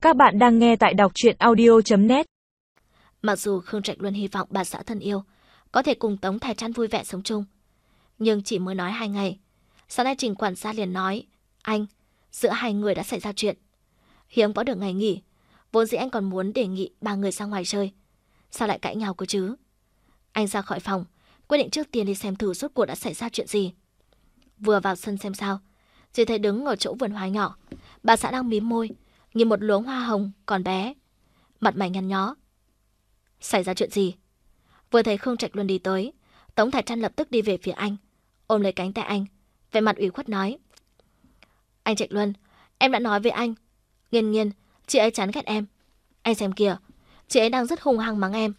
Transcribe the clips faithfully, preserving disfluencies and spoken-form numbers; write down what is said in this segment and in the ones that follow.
Các bạn đang nghe tại đọc truyện audio chấm net. Mặc dù Khương Trạch Luân hy vọng bà xã thân yêu có thể cùng Tống Thái Trăn vui vẻ sống chung, nhưng chỉ mới nói hai ngày, sáng nay Trình quản gia liền nói: anh, giữa hai người đã xảy ra chuyện. Hiếm có được ngày nghỉ, vốn dĩ anh còn muốn đề nghị ba người ra ngoài chơi, sao lại cãi nhau cơ chứ? Anh ra khỏi phòng, quyết định trước tiên đi xem thử rốt cuộc đã xảy ra chuyện gì. Vừa vào sân xem sao, chỉ thấy đứng ở chỗ vườn hoa nhỏ, bà xã đang mím môi, như một luống hoa hồng còn bé, mặt mày nhăn nhó. Xảy ra chuyện gì? Vừa thấy Khương Trạch Luân đi tới, Tống Thái Trăn lập tức đi về phía anh, ôm lấy cánh tay anh, vẻ mặt ủy khuất nói: anh Trạch Luân, em đã nói với anh, Nghiên Nghiên, chị ấy chán ghét em. Anh xem kìa, chị ấy đang rất hung hăng mắng em.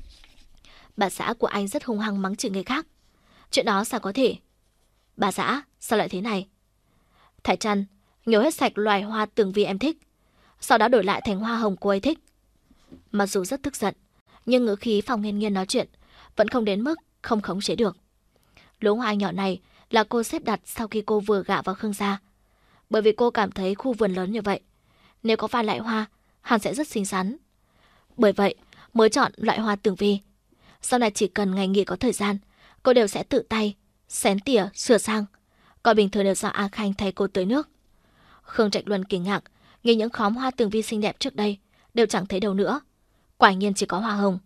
Bà xã của anh rất hung hăng mắng chửi người khác. Chuyện đó sao có thể? Bà xã, sao lại thế này? Thái Trăn, nhổ hết sạch loài hoa tường vi em thích, sau đó đổi lại thành hoa hồng cô ấy thích. Mặc dù rất tức giận, nhưng ngữ khí Phòng Nghiên Nghiên nói chuyện vẫn không đến mức không khống chế được. Luống hoa nhỏ này là cô xếp đặt sau khi cô vừa gả vào Khương gia, bởi vì cô cảm thấy khu vườn lớn như vậy, nếu có vài loại hoa hẳn sẽ rất xinh xắn. Bởi vậy mới chọn loại hoa tường vi. Sau này chỉ cần ngày nghỉ có thời gian, cô đều sẽ tự tay xén tỉa sửa sang, còn bình thường đều do A Khanh thay cô tưới nước. Khương Trạch Luân kinh ngạc, nghĩ những khóm hoa tường vi xinh đẹp trước đây đều chẳng thấy đâu nữa, quả nhiên chỉ có hoa hồng.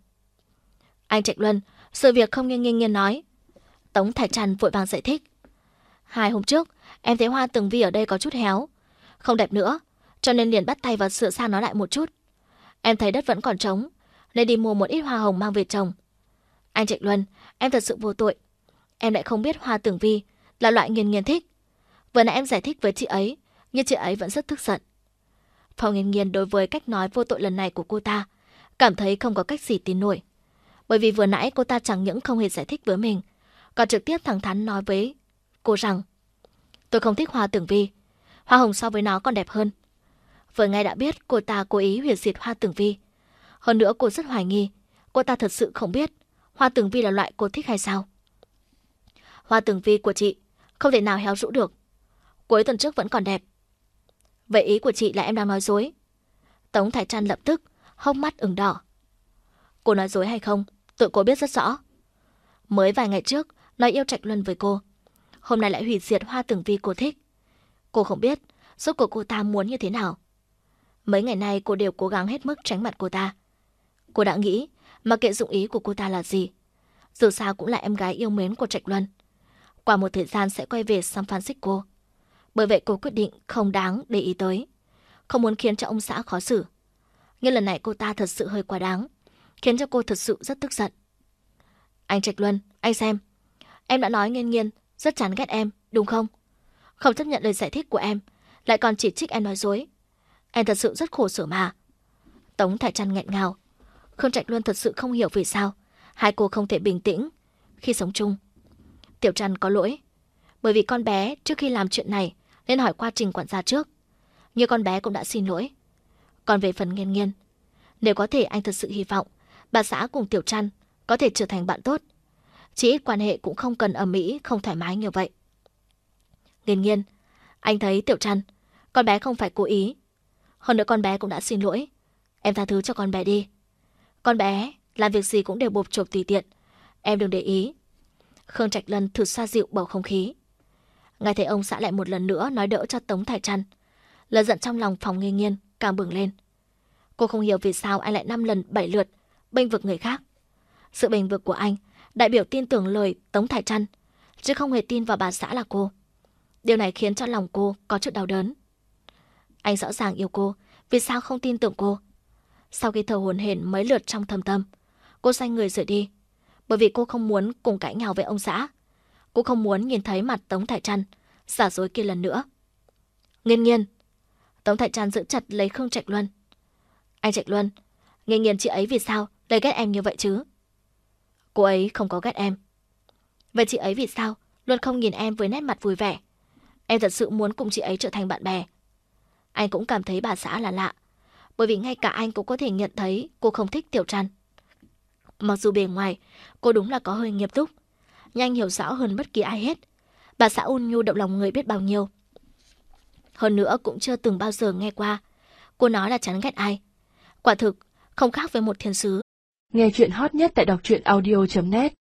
Anh Trạch Luân, sự việc không như Nghiên Nghiên nói. Tống Thái Trăn vội vàng giải thích. Hai hôm trước em thấy hoa tường vi ở đây có chút héo, không đẹp nữa, cho nên liền bắt tay vào sửa sang nó lại một chút. Em thấy đất vẫn còn trống, nên đi mua một ít hoa hồng mang về trồng. Anh Trạch Luân, em thật sự vô tội, em lại không biết hoa tường vi là loại Nghiên Nghiên thích. Vừa nãy em giải thích với chị ấy, nhưng chị ấy vẫn rất tức giận. Phòng Nghiên Nghiên đối với cách nói vô tội lần này của cô ta cảm thấy không có cách gì tin nổi, bởi vì vừa nãy cô ta chẳng những không hề giải thích với mình, còn trực tiếp thẳng thắn nói với cô rằng: tôi không thích hoa tường vi, hoa hồng so với nó còn đẹp hơn. Vừa ngay đã biết cô ta cố ý hủy diệt hoa tường vi. Hơn nữa cô rất hoài nghi cô ta thật sự không biết hoa tường vi là loại cô thích hay sao. Hoa tường vi của chị không thể nào héo rũ được, cuối tuần trước vẫn còn đẹp. Vậy ý của chị là em đang nói dối? Tống Thái Trăn lập tức hốc mắt ửng đỏ. Cô nói dối hay không, tụi cô biết rất rõ. Mới vài ngày trước nói yêu Trạch Luân với cô, hôm nay lại hủy diệt hoa tường vi cô thích. Cô không biết rốt cuộc cô ta muốn như thế nào. Mấy ngày nay cô đều cố gắng hết mức tránh mặt cô ta. Cô đã nghĩ mà kệ dụng ý của cô ta là gì, dù sao cũng là em gái yêu mến của Trạch Luân, qua một thời gian sẽ quay về xăm phán xích cô. Bởi vậy cô quyết định không đáng để ý tới, không muốn khiến cho ông xã khó xử. Nhưng lần này cô ta thật sự hơi quá đáng, khiến cho cô thật sự rất tức giận. Anh Trạch Luân, anh xem, em đã nói Nghiên Nghiên rất chán ghét em, đúng không? Không chấp nhận lời giải thích của em, lại còn chỉ trích em nói dối. Em thật sự rất khổ sở mà. Tống Thái Trăn nghẹn ngào. Khương Trạch Luân thật sự không hiểu vì sao hai cô không thể bình tĩnh khi sống chung. Tiểu Trăn có lỗi, bởi vì con bé trước khi làm chuyện này nên hỏi qua Trình quản gia trước, nhưng con bé cũng đã xin lỗi. Còn về phần Nghiên Nghiên, nếu có thể anh thật sự hy vọng bà xã cùng Tiểu Trăn có thể trở thành bạn tốt, chỉ ít quan hệ cũng không cần ầm ĩ không thoải mái như vậy. Nghiên Nghiên, anh thấy Tiểu Trăn, con bé không phải cố ý, hơn nữa con bé cũng đã xin lỗi, em tha thứ cho con bé đi. Con bé làm việc gì cũng đều bộp chộp tùy tiện, em đừng để ý. Khương Trạch Luân thử xoa dịu bầu không khí. Ngay thấy ông xã lại một lần nữa nói đỡ cho Tống Thái Trăn, lửa giận trong lòng Phòng Nghiên Nghiên càng bừng lên. Cô không hiểu vì sao anh lại năm lần bảy lượt bênh vực người khác. Sự bênh vực của anh đại biểu tin tưởng lời Tống Thái Trăn, chứ không hề tin vào bà xã là cô. Điều này khiến cho lòng cô có chút đau đớn. Anh rõ ràng yêu cô, vì sao không tin tưởng cô? Sau khi thở hổn hển mấy lượt trong thâm tâm, cô xoay người rời đi, bởi vì cô không muốn cùng cãi nhau với ông xã. Cô không muốn nhìn thấy mặt Tống Thái Trăn giả dối kia lần nữa. Nghiên Nghiên. Tống Thái Trăn giữ chặt lấy Khương Trạch Luân. Anh Trạch Luân, Nghiên Nghiên chị ấy vì sao lại ghét em như vậy chứ? Cô ấy không có ghét em. Vậy chị ấy vì sao luôn không nhìn em với nét mặt vui vẻ? Em thật sự muốn cùng chị ấy trở thành bạn bè. Anh cũng cảm thấy bà xã là lạ, bởi vì ngay cả anh cũng có thể nhận thấy cô không thích Tiểu Trăn. Mặc dù bề ngoài cô đúng là có hơi nghiêm túc, nhưng anh hiểu rõ hơn bất kỳ ai hết bà xã ôn nhu động lòng người biết bao nhiêu. Hơn nữa cũng chưa từng bao giờ nghe qua Cô nói là chán ghét ai. Quả thực, không khác với một thiên sứ. Nghe chuyện hot nhất tại đọc truyện audio chấm net.